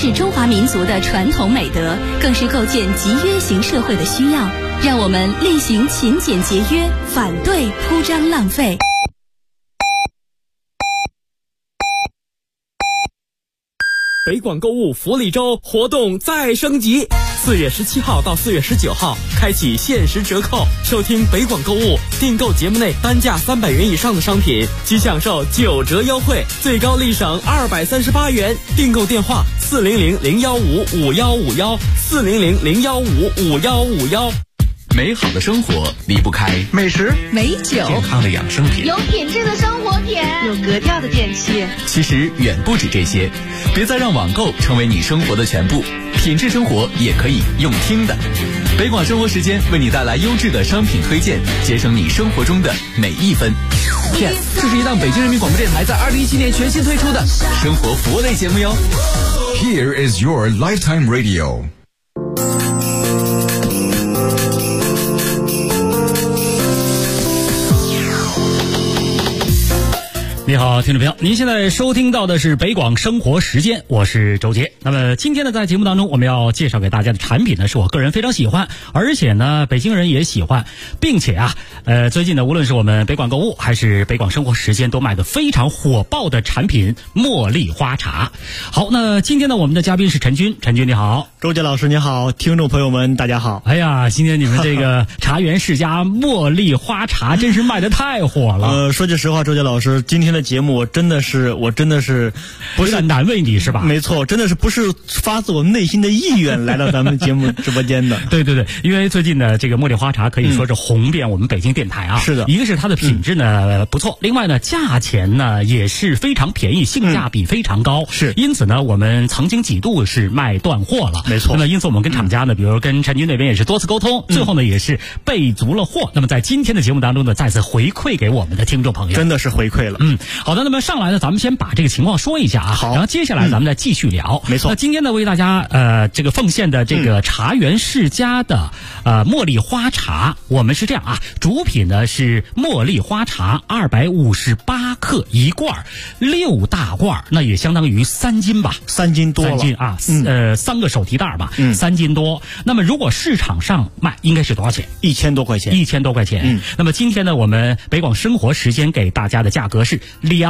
是中华民族的传统美德，更是构建集约型社会的需要。让我们厉行勤俭节约，反对铺张浪费。 北广购物福利周活动再升级，4月17号到4月19号开启限时折扣，收听北广购物订购节目内单价300元以上的商品即享受9折优惠，最高立省238元。订购电话400-015-5151，400-015-5151。 美好的生活离不开美食、 美酒、 健康的养生品， 有品质的生活品， 有格调的电器。 其实远不止这些，别再让网购成为你生活的全部，品质生活也可以用听的。北广生活时间为你带来优质的商品推荐，节省你生活中的每一分。Yes， 这是一档北京人民广播电台在2017年全新推出的生活服务类节目哟。 Here is your lifetime radio。 你好，听众朋友，您现在收听到的是北广生活时间，我是周杰。那么今天呢，在节目当中我们要介绍给大家的产品呢，是我个人非常喜欢，而且呢北京人也喜欢，并且啊最近呢，无论是我们北广购物还是北广生活时间都卖得非常火爆的产品茉莉花茶。好，那今天呢，我们的嘉宾是陈军。陈军你好。 周杰老师你好，听众朋友们大家好。 哎呀，今天你们这个茶园世家茉莉花茶真是卖得太火了。 说句实话，周杰老师，今天的节目我真的是不是没错，真的是不是发自我内心的意愿来到咱们节目直播间的。 对对对，因为最近的这个茉莉花茶可以说是红遍我们北京电台啊。 是的， 一个是它的品质呢不错，另外呢价钱呢也是非常便宜，性价比非常高。 是， 因此呢我们曾经几度是卖断货了。 没错。 那么因此我们跟厂家呢，比如跟陈军那边也是多次沟通，最后呢也是备足了货。那么在今天的节目当中呢，再次回馈给我们的听众朋友。 真的是回馈了。 好的，那么上来呢，咱们先把这个情况说一下啊。 好， 然后接下来咱们再继续聊。 没错。 那今天呢，为大家这个奉献的这个茶园世家的茉莉花茶，我们是这样啊，主品呢是茉莉花茶258克一罐，6大罐，那也相当于3斤吧 ，3斤多了 ，3斤啊，3个手提袋吧，3斤多。那么如果市场上卖应该是多少钱？1000多块钱。1000多块钱。那么今天呢，我们北广生活时间给大家的价格是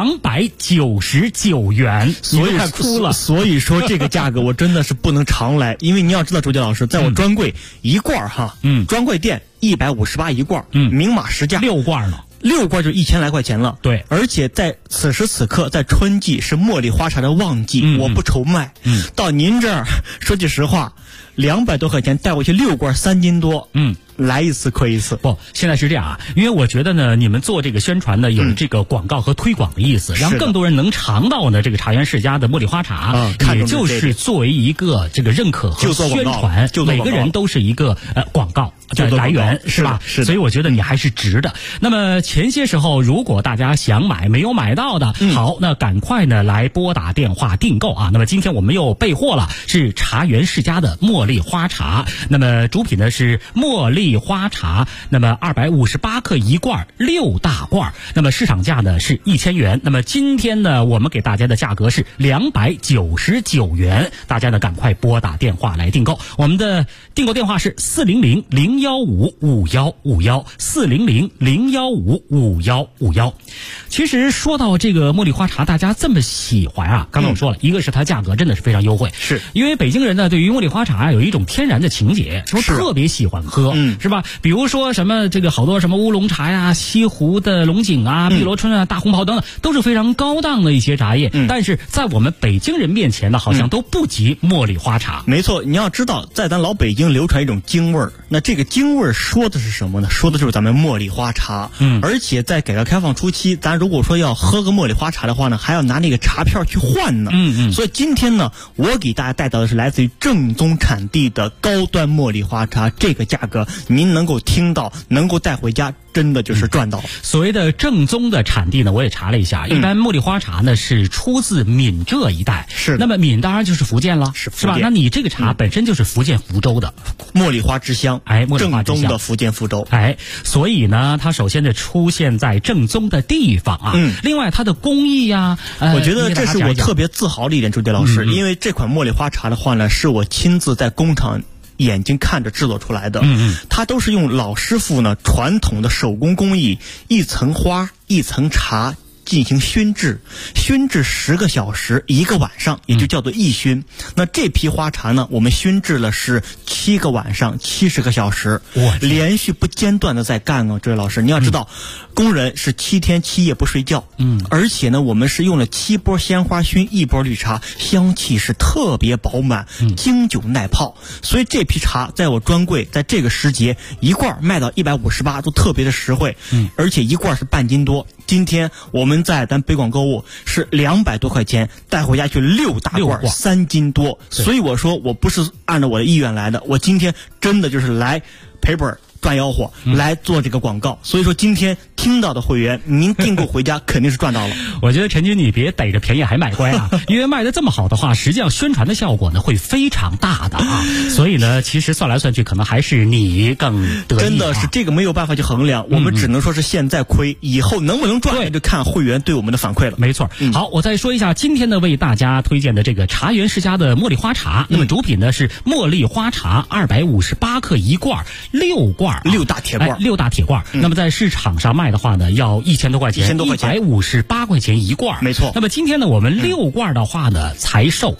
299元， 所以太哭了。所以说这个价格我真的是不能常来，因为你要知道，周杰老师，在我专柜一罐哈，专柜店158一罐，明码实价 ，6罐呢。 6罐就1000来块钱了。 对， 而且在此时此刻，在春季是茉莉花茶的旺季，我不愁卖。到您这儿，说句实话，200多块钱带回去6罐3斤多，来一次亏一次。 不，现在是这样啊，因为我觉得呢，你们做这个宣传呢，有这个广告和推广的意思，让更多人能尝到呢这个茶园世家的茉莉花茶，也就是作为一个这个认可和宣传，每个人都是一个广告的来源，是吧？是。所以我觉得你还是值的。那么前些时候，如果大家想买没有买到的，好，那赶快呢来拨打电话订购啊。那么今天我们又备货了，是茶园世家的茉莉花茶。那么主品呢是茉莉花茶，那么258克一罐，6大罐，那么市场价呢是1000元。那么今天呢，我们给大家的价格是299元，大家呢赶快拨打电话来订购。我们的订购电话是400-015-5151，400-015-5151。其实说到这个茉莉花茶，大家这么喜欢啊，刚才我说了，一个是它价格真的是非常优惠， 是因为北京人呢对于茉莉花茶有一种天然的情结，特别喜欢喝，是吧？比如说什么这个好多什么乌龙茶呀、西湖的龙井啊、碧螺春啊、大红袍等等，都是非常高档的一些茶叶，但是在我们北京人面前呢，好像都不及茉莉花茶。 没错，你要知道，在咱老北京流传一种京味儿，那这个京味儿说的是什么呢？说的就是咱们茉莉花茶。而且在改革开放初期，咱如果说要喝个茉莉花茶的话呢，还要拿那个茶票去换呢。所以今天呢，我给大家带到的是来自于正宗产地的高端茉莉花茶，这个价格您能够听到，能够带回家，真的就是赚到了。 所谓的正宗的产地呢，我也查了一下，一般茉莉花茶呢是出自闽浙一带。 是。 那么闽当然就是福建了，是吧？那你这个茶本身就是福建福州的茉莉花之乡， 茉莉花之乡， 正宗的福建福州。 所以呢，它首先的出现在正宗的地方啊。另外它的工艺呀， 我觉得这是我特别自豪的一点，朱迪老师，因为这款茉莉花茶的话呢，是我亲自在工厂眼睛看着制作出来的。它都是用老师傅呢传统的手工工艺，一层花一层茶进行熏制10个小时1个晚上，也就叫做一熏。那这批花茶呢，我们熏制了是7个晚上70个小时，连续不间断的在干啊。这位老师，你要知道，工人是7天7夜不睡觉，而且呢，我们是用了7波鲜花熏1波绿茶，香气是特别饱满，经久耐泡。所以这批茶在我专柜在这个时节一罐卖到158，都特别的实惠，而且一罐是半斤多。今天我们在咱北广购物是200多块钱带回家去6大罐3斤多，所以我说我不是按照我的意愿来的，我今天真的就是来赔本赚吆喝来做这个广告。所以说今天听到的会员，您订购回家肯定是赚到了。 我觉得陈军你别逮着便宜还卖乖啊，因为卖的这么好的话，实际上宣传的效果呢会非常大的啊。所以呢，其实算来算去，可能还是你更得意。 真的是这个没有办法去衡量，我们只能说是现在亏，以后能不能赚，就看会员对我们的反馈了。 没错。好，我再说一下今天呢为大家推荐的这个茶园世家的茉莉花茶。那么主品呢是茉莉花茶258克1罐，6罐。 6大铁罐 ，6大铁罐。那么在市场上卖的话呢，要1000多块钱，158块钱1罐， 没错。 那么今天呢，我们6罐的话呢，才售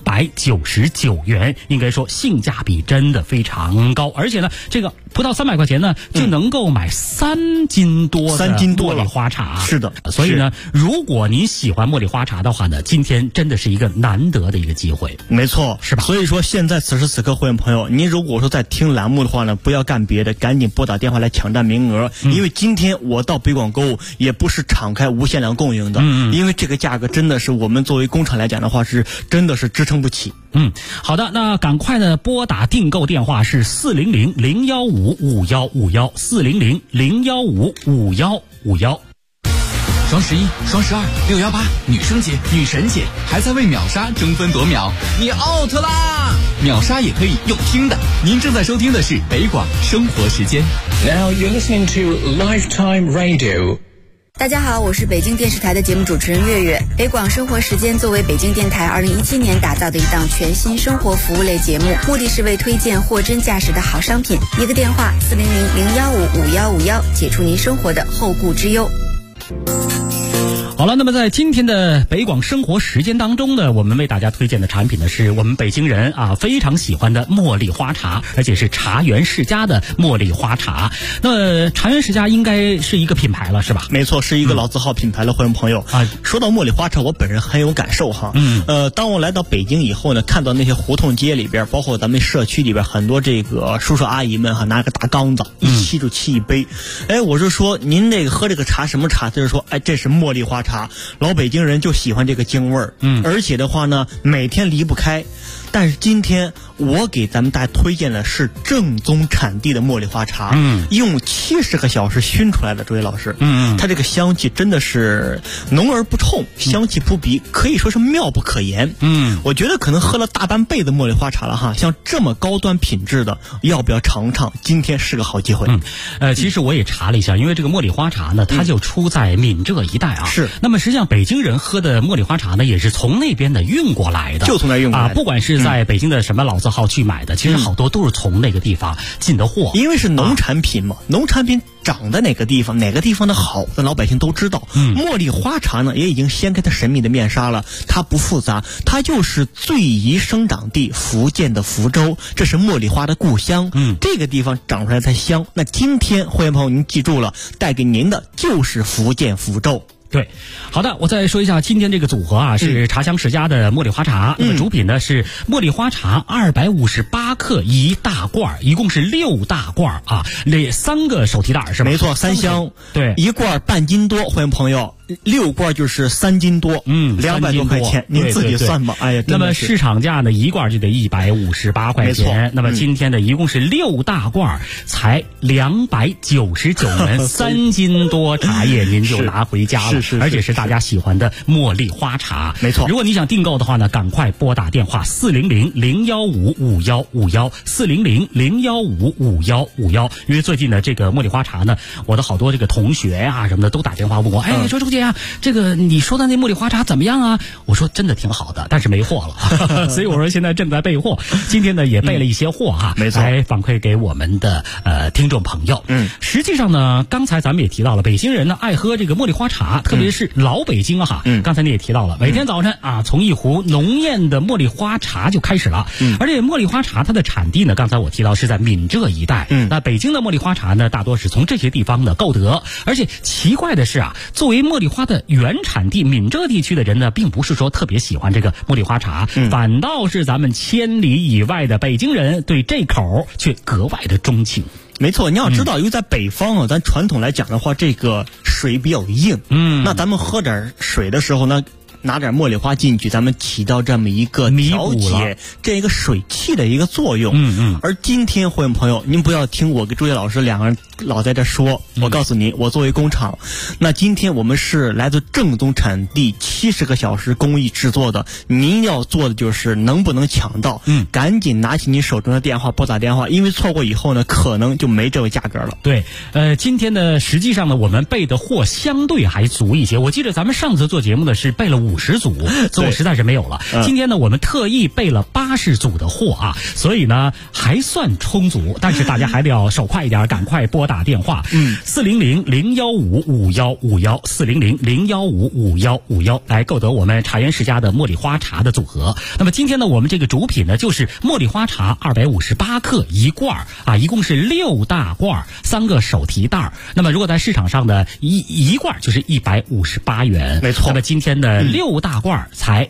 299元，应该说性价比真的非常高。而且呢，这个不到300块钱呢，就能够买3斤多的茉莉花茶。 是的， 所以呢，如果您喜欢茉莉花茶的话呢，今天真的是一个难得的一个机会。 没错， 是吧？ 所以说现在此时此刻，会员朋友，您如果说在听栏目的话呢，不要干别的，赶紧拨打电话来抢占名额，因为今天我到北广购物也不是敞开无限量供应的，因为这个价格真的是我们作为工厂来讲的话，是真的是支撑不起。 好的，那赶快呢拨打订购电话是400-015-5151，400-015-5151。 双11、双12、618，女生节、女神节，还在为秒杀争分夺秒，你 out 啦！秒杀也可以用听的。您正在收听的是北广生活时间。 Now you're listening to Lifetime Radio。 大家好，我是北京电视台的节目主持人月月。北广生活时间作为北京电台2017年打造的一档全新生活服务类节目，目的是为推荐货真价实的好商品。一个电话400-015-5151，解除您生活的后顾之忧。 好了，那么在今天的北广生活时间当中呢，我们为大家推荐的产品呢，是我们北京人非常喜欢的茉莉花茶，而且是茶园世家的茉莉花茶。那么茶园世家应该是一个品牌了，是吧？ 没错，是一个老字号品牌了，会员朋友说到茉莉花茶，我本人很有感受哈。当我来到北京以后呢，看到那些胡同街里边，包括咱们社区里边很多这个叔叔阿姨们拿个大缸子，一沏就沏一杯。我就说您这个喝这个茶什么茶？他就说这是茉莉花茶。老北京人就喜欢这个京味儿，而且的话呢，每天离不开。但是今天我给咱们大家推荐的是正宗产地的茉莉花茶，用70个小时熏出来的，诸位老师，它这个香气真的是浓而不冲，香气扑鼻，可以说是妙不可言。我觉得可能喝了大半辈子茉莉花茶了哈，像这么高端品质的，要不要尝尝？今天是个好机会。 其实我也查了一下，因为这个茉莉花茶呢，它就出在闽浙一带啊。 是。 那么实际上北京人喝的茉莉花茶呢，也是从那边的运过来的， 就从那运过来的。 不管是在北京的什么老字号去买的，其实好多都是从那个地方进的货， 因为是农产品嘛，农产品长在哪个地方，哪个地方的好，咱老百姓都知道。茉莉花茶呢，也已经掀开它神秘的面纱了。它不复杂，它就是最宜生长地福建的福州，这是茉莉花的故乡。这个地方长出来才香。那今天会员朋友您记住了，带给您的就是福建福州。 对，好的，我再说一下今天这个组合是茶香世家的茉莉花茶。那么主品呢是茉莉花茶258克1大罐，一共是6大罐啊，3个手提袋是吧？ 没错，3箱， 对， 一罐半斤多，欢迎朋友。 6罐就是3斤多，200多块钱，您自己算吧。哎呀， 那么市场价呢，一罐就得158块钱。那么今天呢，一共是6大罐，才299元，3斤多茶叶您就拿回家了，而且是大家喜欢的茉莉花茶。 没错， 如果你想订购的话呢，赶快拨打电话400-015-5151，400-015-5151。因为最近呢，这个茉莉花茶呢，我的好多这个同学啊什么的都打电话问我，哎，说周姐啊，这个你说的那茉莉花茶怎么样啊？我说真的挺好的，但是没货了，所以我说现在正在备货。今天呢也备了一些货哈， 没错， 来反馈给我们的听众朋友。实际上呢，刚才咱们也提到了，北京人呢爱喝这个茉莉花茶，特别是老北京啊，刚才你也提到了，每天早晨啊，从一壶浓艳的茉莉花茶就开始了。而且茉莉花茶它的产地呢，刚才我提到是在闽浙一带。那北京的茉莉花茶呢，大多是从这些地方呢购得。而且奇怪的是啊，作为茉莉花的原产地闽浙地区的人呢，并不是说特别喜欢这个茉莉花茶，反倒是咱们千里以外的北京人对这口却格外的钟情。 没错，你要知道，因为在北方啊，咱传统来讲的话，这个水比较硬，那咱们喝点水的时候呢，拿点茉莉花进去，咱们起到这么一个调节这一个水气的一个作用。而今天会员朋友，您不要听我跟朱叶老师两个人老在这说，我告诉您，我作为工厂，那今天我们是来自正宗产地70个小时工艺制作的，您要做的就是能不能抢到，赶紧拿起你手中的电话拨打电话，因为错过以后呢，可能就没这个价格了。 对，今天呢，实际上呢，我们备的货相对还足一些。我记得咱们上次做节目的是备了50组，最后实在是没有了。今天呢，我们特意备了80组的货啊，所以呢还算充足，但是大家还得要手快一点，赶快拨打电话，400-015-5151，400-015-5151来购得我们茶园世家的茉莉花茶的组合。那么今天呢，我们这个主品呢就是茉莉花茶258克一罐啊，一共是6大罐，3个手提袋。那么如果在市场上的一罐就是158元， 没错。 那么今天的6大罐才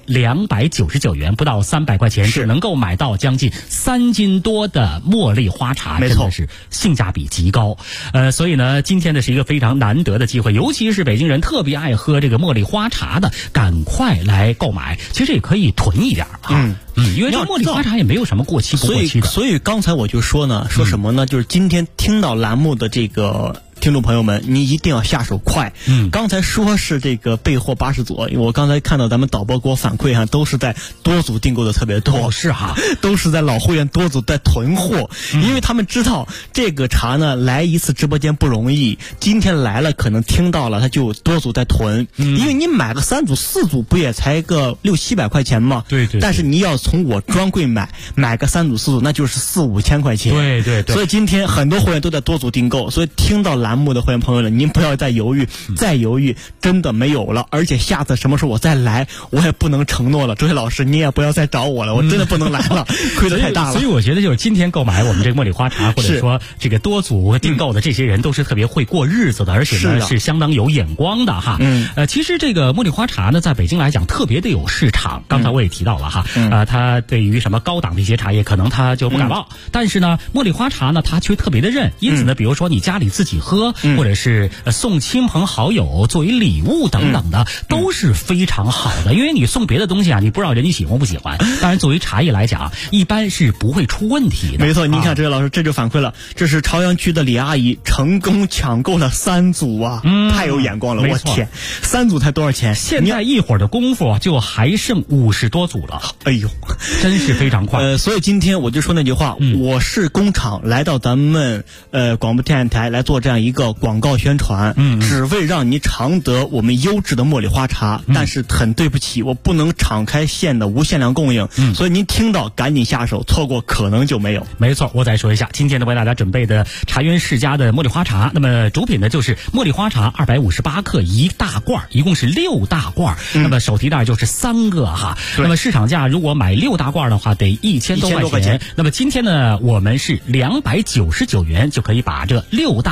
299元，不到300块钱，只能够买到将近3斤多的茉莉花茶，真的是性价比极高。所以呢，今天呢是一个非常难得的机会，尤其是北京人特别爱喝这个茉莉花茶的，赶快来购买。其实也可以囤一点啊。因为这茉莉花茶也没有什么过期不过期的。 所以刚才我就说呢，说什么呢？就是今天听到栏目的这个听众朋友们，你一定要下手快。刚才说是这个备货80组，因为我刚才看到咱们导播给我反馈哈，都是在多组订购的特别多。 是哈， 都是在老会员多组在囤货，因为他们知道这个茶呢来一次直播间不容易，今天来了可能听到了，他就多组在囤。因为你买个3组4组不也才个600-700块钱吗？ 对。 但是你要从我专柜买个3组4组，那就是4-5千块钱。 对。 所以今天很多会员都在多组订购，所以听到栏目的会员朋友了，您不要再犹豫，真的没有了。而且下次什么时候我再来，我也不能承诺了。周伟老师，你也不要再找我了，我真的不能来了，亏得太大了。 所以我觉得就是今天购买我们这个茉莉花茶，或者说这个多组订购的这些人，都是特别会过日子的，而且呢是相当有眼光的哈。其实这个茉莉花茶呢，在北京来讲特别的有市场。刚才我也提到了哈，它对于什么高档的一些茶叶，可能它就不感冒，但是呢，茉莉花茶呢，它却特别的认。因此呢，比如说你家里自己喝，或者是送亲朋好友作为礼物等等的，都是非常好的。因为你送别的东西啊，你不知道人家喜欢不喜欢。当然，作为茶叶来讲，一般是不会出问题的。 没错，您看这位老师这就反馈了，这是朝阳区的李阿姨成功抢购了3组啊，太有眼光了，我天，3组才多少钱？ 现在一会儿的功夫就还剩50多组了， 哎呦， 真是非常快。 所以今天我就说那句话，我是工厂来到咱们广播电台来做这样一个广告宣传，只为让你尝得我们优质的茉莉花茶。但是很对不起，我不能敞开线的无限量供应，所以您听到赶紧下手，错过可能就没有。 没错，我再说一下，今天呢为大家准备的茶园世家的茉莉花茶，那么主品呢就是茉莉花茶258克一大罐，一共是6大罐，那么手提袋就是3个哈。那么市场价如果买6大罐的话，得1000多块钱。那么今天呢，我们是299元就可以把这6大罐茉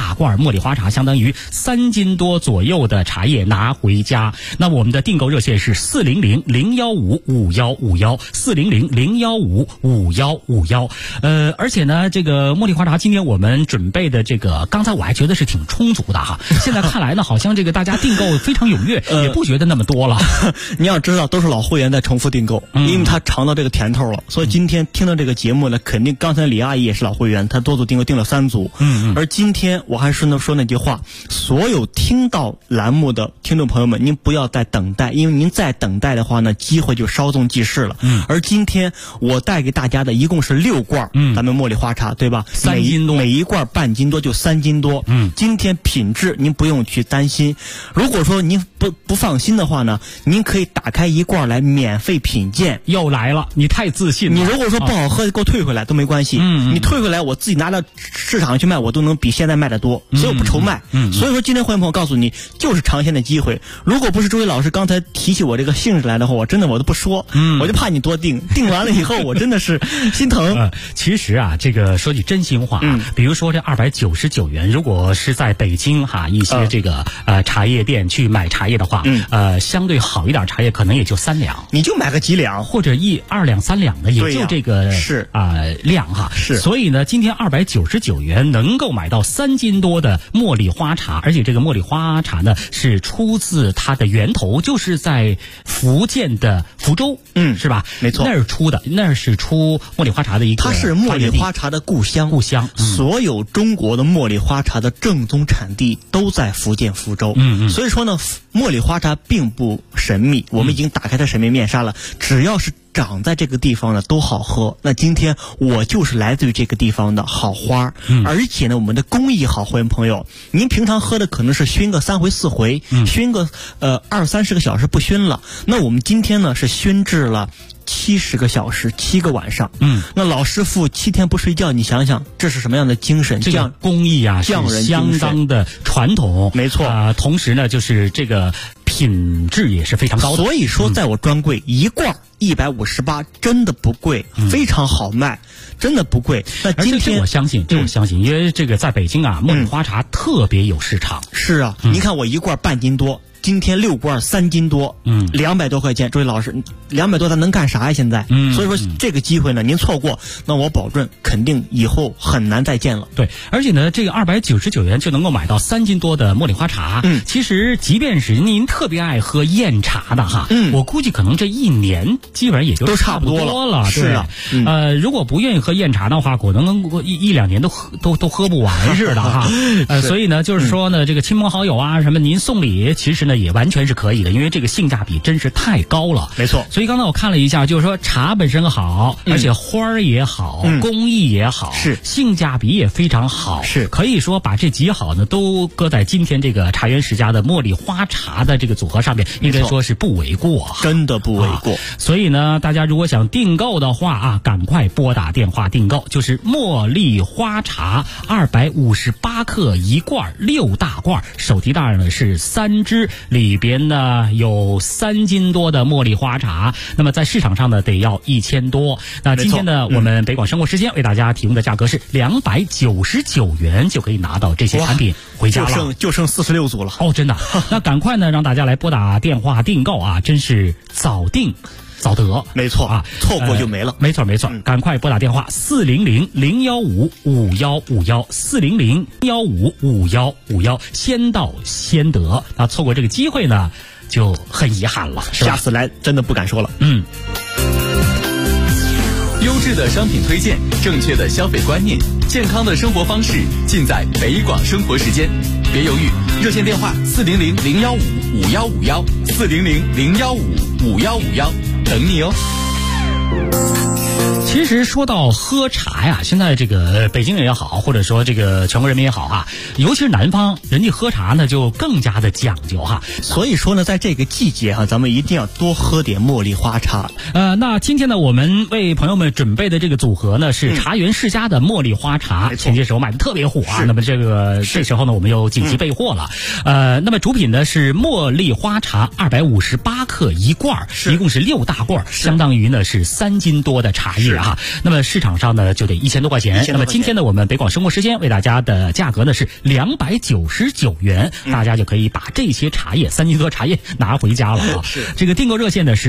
茉莉花茶，相当于3斤多左右的茶叶拿回家。那我们的订购热线是400-015-5151，400-015-5151。而且呢，这个茉莉花茶今天我们准备的这个，刚才我还觉得是挺充足的哈，现在看来呢，好像这个大家订购非常踊跃，也不觉得那么多了。 你要知道，都是老会员在重复订购，因为他尝到这个甜头了，所以今天听到这个节目呢，肯定刚才李阿姨也是老会员，她多组订购订了3组。而今天我还是说那句话，所有听到栏目的听众朋友们，您不要再等待，因为您再等待的话呢，机会就稍纵即逝了。而今天我带给大家的一共是6罐，咱们茉莉花茶，对吧？3斤多，每一罐半斤多，就3斤多。今天品质您不用去担心，如果说您不放心的话呢，您可以打开一罐来免费品鉴。 又来了，你太自信了。 你如果说不好喝，给我退回来都没关系。你退回来，我自己拿到市场上去卖，我都能比现在卖的多，所以我不愁卖。所以说今天会员朋友告诉你，就是尝鲜的机会。如果不是周伟老师刚才提起我这个兴致来的话，我真的我都不说。我就怕你多订完了以后，我真的是心疼。 其实啊，这个说句真心话，比如说这299元，如果是在北京哈一些这个茶叶店去买茶叶的话，相对好一点茶叶可能也就3两， 你就买个几两， 或者1、2两、3两的，也就这个是量哈。 是， 所以呢，今天299元能够买到3斤多的茉莉花茶，而且这个茉莉花茶呢是出自它的源头，就是在福建的福州，是吧？ 没错， 那是出茉莉花茶的一个， 它是茉莉花茶的故乡。所有中国的茉莉花茶的正宗产地都在福建福州。所以说呢，茉莉花茶并不神秘，我们已经打开它神秘面纱了。只要是长在这个地方的都好喝。那今天我就是来自于这个地方的好花，而且呢，我们的工艺好，会员朋友，您平常喝的可能是熏个3回4回，熏个20-30个小时不熏了。那我们今天呢是熏制了70个小时，7个晚上。那老师傅7天不睡觉，你想想这是什么样的精神？ 这个工艺啊，是相当的传统， 没错。 同时呢，就是这个品质也是非常高的。 所以说，在我专柜一罐158，真的不贵，非常好卖，真的不贵。那今天我相信，因为这个在北京啊，茉莉花茶特别有市场。 是啊，您看我一罐半斤多。今天6罐3斤多，200多块钱。周伟老师，200多咱能干啥呀？现在，所以说这个机会呢，您错过，那我保证肯定以后很难再见了。 对，而且呢，这个299元就能够买到3斤多的茉莉花茶。其实即便是您特别爱喝燕茶的哈，我估计可能这1年基本上也就都差不多了。 是啊， 如果不愿意喝燕茶的话，可能1-2年都喝不完似的哈。所以呢，就是说呢，这个亲朋好友啊什么，您送礼，其实呢也完全是可以的，因为这个性价比真是太高了。 没错。 所以刚才我看了一下，就是说茶本身好，而且花儿也好，工艺也好， 是性价比也非常好， 是可以说把这几好呢都搁在今天这个茶园世家的茉莉花茶的这个组合上面，应该说是不为过， 真的不为过。 所以呢，大家如果想订购的话啊，赶快拨打电话订购，就是茉莉花茶258克1罐，6大罐，手提袋呢是3只，里边呢有3斤多的茉莉花茶，那么在市场上呢得要1000多。那今天呢，我们北广生活时间为大家提供的价格是299元，就可以拿到这些产品回家了。 就剩46组了哦，真的。那赶快呢，让大家来拨打电话订购啊，真是早订早得。 没错啊，错过就没了。 没错，赶快拨打电话400-015-5151，400-015-5151，先到先得。那错过这个机会呢，就很遗憾了， 下次来真的不敢说了。 优质的商品推荐，正确的消费观念，健康的生活方式，尽在北广生活时间。别犹豫，热线电话400-015-5151，400-015-5151，等你哦。 其实说到喝茶呀，现在这个北京人也好，或者说这个全国人民也好哈，尤其是南方，人家喝茶呢就更加的讲究哈。 所以说呢，在这个季节哈，咱们一定要多喝点茉莉花茶。 那今天呢，我们为朋友们准备的这个组合呢是茶园世家的茉莉花茶，前些时候卖的特别火啊。那么这时候呢，我们又紧急备货了。那么主品呢是茉莉花茶258克1罐，一共是6大罐，相当于呢是3斤多的茶叶啊。 啊。那么市场上呢就得1000多块钱。那么今天呢，我们北广生活时间为大家的价格呢是299元，大家就可以把这些茶叶3斤多茶叶拿回家了啊。 是这个订购热线呢是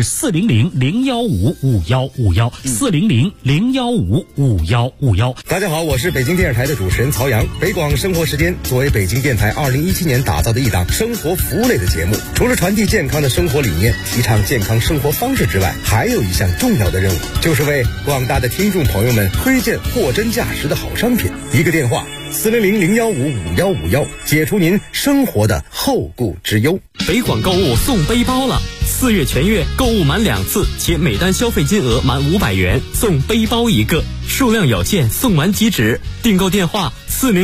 400-015-5151，400-015-5151。 大家好，我是北京电视台的主持人曹阳。北广生活时间作为北京电台2017年打造的一档生活服务类的节目，除了传递健康的生活理念，提倡健康生活方式之外，还有一项重要的任务，就是为广大的听众朋友们推荐货真价实的好商品。一个电话400-015-5151，解除您生活的后顾之忧。 北广购物送背包了，4月全月购物满2次且每单消费金额满500元送背包1个，数量有限，送完即止。订购电话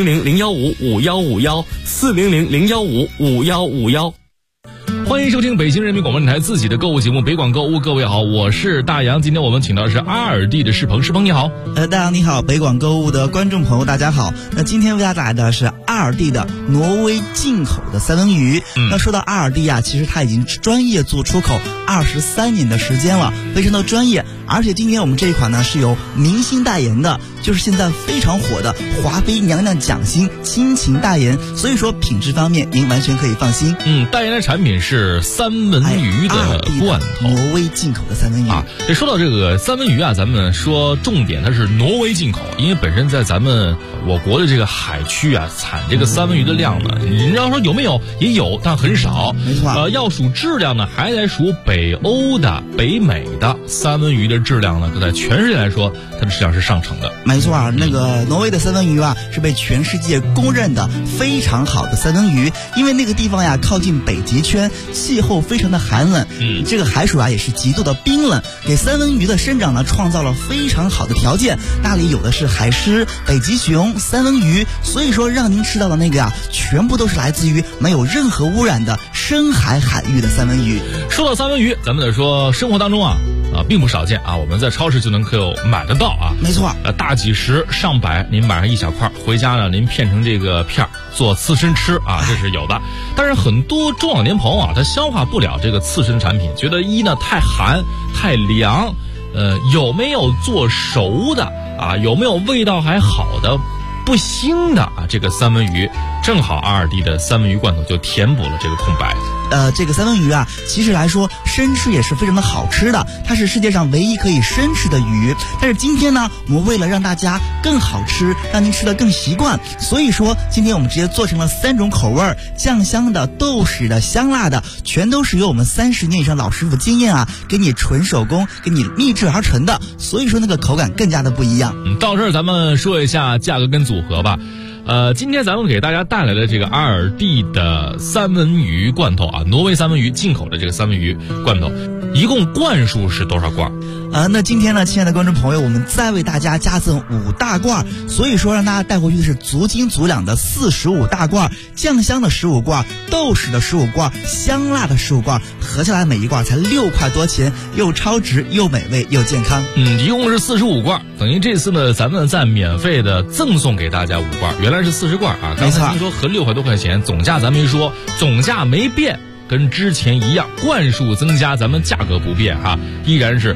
400-015-5151，400-015-5151。 欢迎收听北京人民广播电台自己的购物节目《北广购物》，各位好，我是大杨。今天我们请到的是阿尔蒂的世鹏，世鹏你好。 大杨你好，北广购物的观众朋友大家好。那今天为大家带来的是阿尔蒂的挪威进口的三文鱼。那说到阿尔蒂啊，其实它已经专业做出口23年的时间了，非常的专业。而且今天我们这一款呢是由明星代言的，就是现在非常火的华妃娘娘奖星亲情代言，所以说品质方面您完全可以放心。 代言的产品是三文鱼的罐头， 挪威进口的三文鱼啊。这说到这个三文鱼啊，咱们说重点它是挪威进口，因为本身在我国的这个海区啊，产这个三文鱼的量呢，你要说有没有也有，但很少。 没错。 要数质量呢，还得数北欧的、北美的三文鱼的质量呢，在全世界来说，它的质量是上乘的。 没错啊，那个挪威的三文鱼啊，是被全世界公认的非常好的三文鱼，因为那个地方呀靠近北极圈，气候非常的寒冷，这个海水啊也是极度的冰冷，给三文鱼的生长呢创造了非常好的条件。那里有的是海狮、北极熊、三文鱼，所以说让您吃到的那个呀，全部都是来自于没有任何污染的深海海域的三文鱼。 说到三文鱼，咱们得说生活当中啊并不少见啊，我们在超市就能买得到啊。 没错， 大几十上百，您买上一小块回家呢，您片成这个片做刺身吃啊，这是有的。但是很多中老年朋友啊，他消化不了这个刺身产品，觉得一呢太寒太凉，有没有做熟的啊？有没有味道还好的不腥的啊？这个三文鱼正好阿尔蒂的三文鱼罐头就填补了这个空白。 这个三文鱼啊，其实来说生吃也是非常的好吃的，它是世界上唯一可以生吃的鱼。但是今天呢，我们为了让大家更好吃，让您吃得更习惯，所以说今天我们直接做成了3种口味，酱香的、豆豉的、香辣的，全都是由我们30年以上老师傅经验啊，给你纯手工，给你秘制而成的，所以说那个口感更加的不一样。 到这儿咱们说一下价格跟组合吧。今天咱们给大家带来的这个阿尔蒂的三文鱼罐头啊，挪威三文鱼进口的这个三文鱼罐头，一共罐数是多少罐？ 那今天呢，亲爱的观众朋友，我们再为大家加赠5大罐，所以说让大家带回去的是足斤足两的45大罐，酱香的15罐，豆豉的15罐，香辣的15罐，合下来每一罐才6块多钱，又超值又美味又健康。 一共是45罐，等于这次呢，咱们再免费的赠送给大家5罐，原来是40罐啊。刚才听说合6块多块钱，总价咱没说，总价没变。跟之前一样，罐数增加，咱们价格不变哈，依然是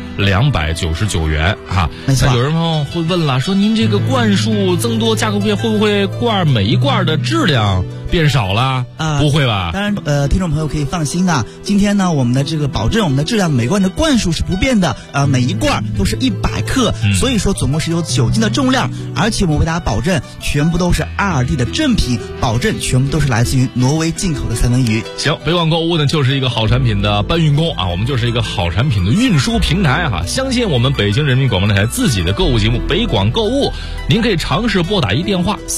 299元哈。 没错。 有人朋友会问了，说您这个罐数增多，价格不变，会不会每一罐的质量变少了？不会吧？ 当然，听众朋友可以放心啊。今天呢，我们的这个保证我们的质量，每罐的罐数是不变的，每一罐都是100克，所以说总共是有9斤的重量，而且我们为大家保证，全部都是阿尔蒂的正品，保证全部都是来自于挪威进口的三文鱼。 行，北广购物呢就是一个好产品的搬运工啊，我们就是一个好产品的运输平台哈。相信我们北京人民广播电台自己的购物节目北广购物，您可以尝试拨打一电话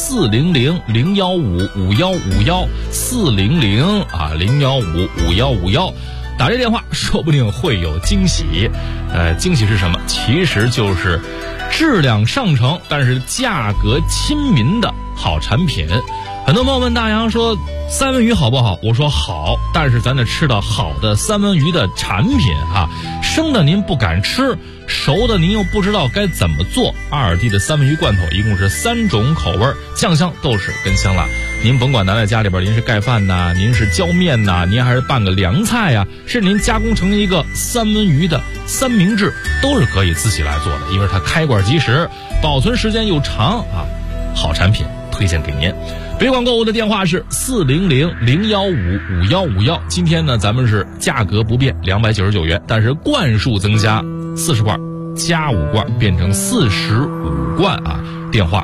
400-015-5151，400-015-5151，打这电话说不定会有惊喜。惊喜是什么？其实就是质量上乘，但是价格亲民的好产品。很多朋友问大杨说三文鱼好不好？我说好，但是咱得吃到好的三文鱼的产品啊，生的您不敢吃，熟的您又不知道该怎么做。阿尔蒂的三文鱼罐头一共是3种口味，酱香、豆豉跟香辣。 您甭管拿在家里边，您是盖饭呐，您是浇面呐，您还是拌个凉菜呀，甚至您加工成一个三文鱼的三明治，都是可以自己来做的，因为它开罐即食，保存时间又长啊，好产品推荐给您。北广购物的电话是400-015-5151。今天呢，咱们是价格不变，299元，但是罐数增加40罐，加5罐变成45罐啊。电话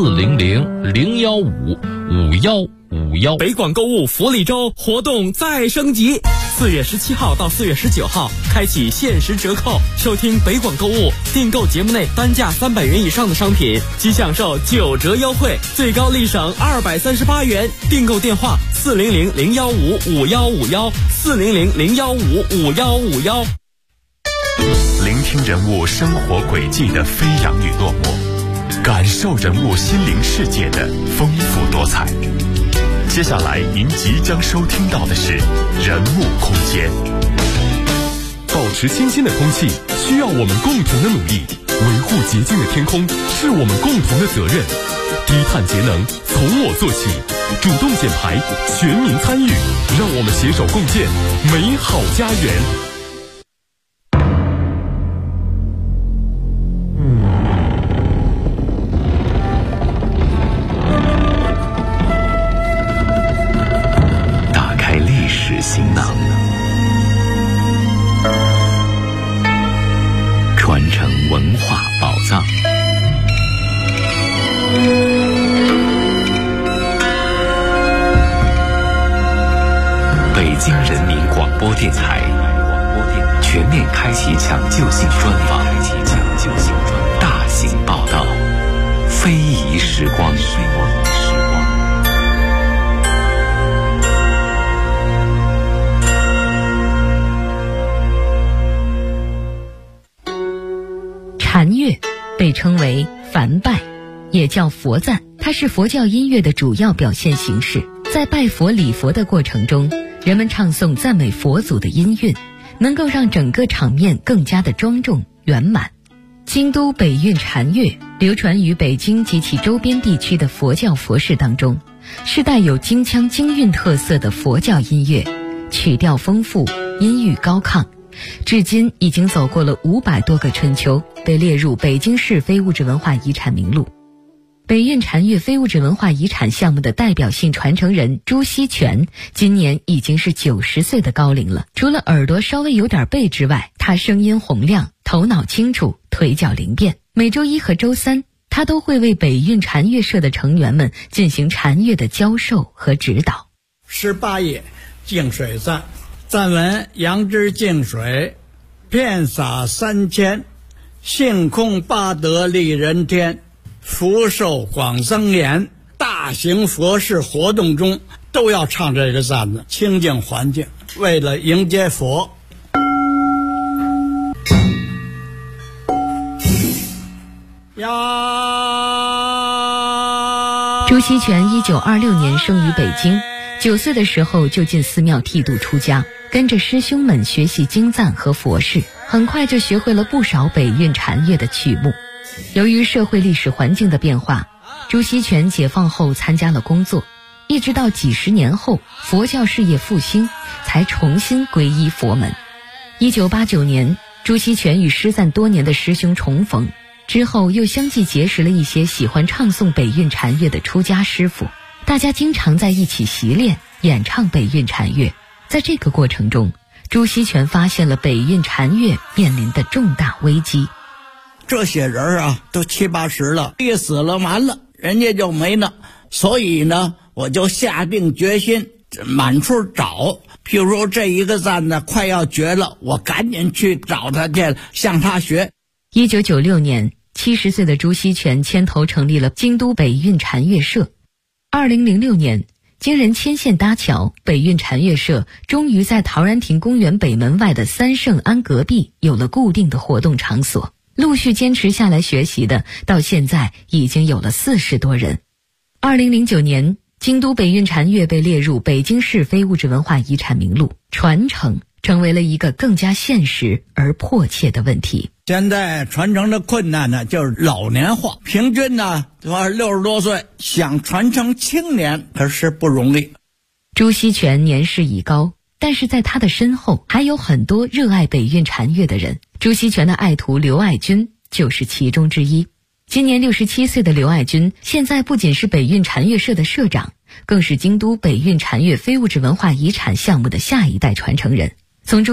400-015-5151。 北广购物福利周活动再升级，4月17号到4月19号开启限时折扣，收听北广购物订购节目内单价300元以上的商品即享受9折优惠，最高立省238元。订购电话400-015-5151，400-015-5151。 聆听人物生活轨迹的飞扬与落寞，感受人物心灵世界的丰富多彩。接下来您即将收听到的是人物空间。 保持清新的空气需要我们共同的努力，维护洁净的天空是我们共同的责任。低碳节能从我做起，主动减排，全民参与，让我们携手共建美好家园。 行囊，传承文化宝藏。北京人民广播电台全面开启抢救性专访，大型报道，非遗时光。 禅乐被称为梵拜，也叫佛赞，它是佛教音乐的主要表现形式。在拜佛礼佛的过程中，人们唱诵赞美佛祖的音韵，能够让整个场面更加的庄重圆满。京都北韵禅乐流传于北京及其周边地区的佛教佛事当中，是带有京腔京韵特色的佛教音乐，曲调丰富，音域高亢，至今已经走过了500多个春秋，被列入北京市非物质文化遗产名录。北韵禅乐非物质文化遗产项目的代表性传承人朱锡全今年已经是90岁的高龄了。除了耳朵稍微有点背之外，他声音洪亮，头脑清楚，腿脚灵便。每周1和周3，他都会为北韵禅乐社的成员们进行禅乐的教授和指导。 18页净水赞，赞文：杨枝净水，遍洒3000，性空八德利人天，福寿广增延。大型佛事活动中都要唱这个赞子，清净环境，为了迎接佛。 朱锡全1926年生于北京，9岁的时候就进寺庙剃度出家，跟着师兄们学习经赞和佛事，很快就学会了不少北韵禅乐的曲目。由于社会历史环境的变化，朱锡全解放后参加了工作，一直到几十年后佛教事业复兴，才重新皈依佛门。1989年，朱锡全与失散多年的师兄重逢，之后又相继结识了一些喜欢唱诵北韵禅乐的出家师傅，大家经常在一起习练演唱北韵禅乐。在这个过程中，朱锡全发现了北韵禅乐面临的重大危机。 这些人啊，都70、80了，一死了完了，人家就没了。所以呢，我就下定决心满处找。譬如说这一个赞呢快要绝了，我赶紧去找他去，向他学。 1996年，70岁的朱锡全牵头成立了京都北韵禅乐社。2006年，经人牵线搭桥，北韵禅乐社终于在陶然亭公园北门外的三圣庵隔壁有了固定的活动场所。陆续坚持下来学习的，到现在已经有了40多人。2009年，京都北韵禅乐被列入北京市非物质文化遗产名录，传承成为了一个更加现实而迫切的问题。 现在传承的困难呢，就是老年化，平均呢60多岁，想传承青年可是不容易。 朱锡全年事已高，但是在他的身后还有很多热爱北韵禅乐的人。朱锡全的爱徒刘爱军就是其中之一。今年67岁的刘爱军，现在不仅是北韵禅乐社的社长，更是京都北韵禅乐非物质文化遗产项目的下一代传承人。从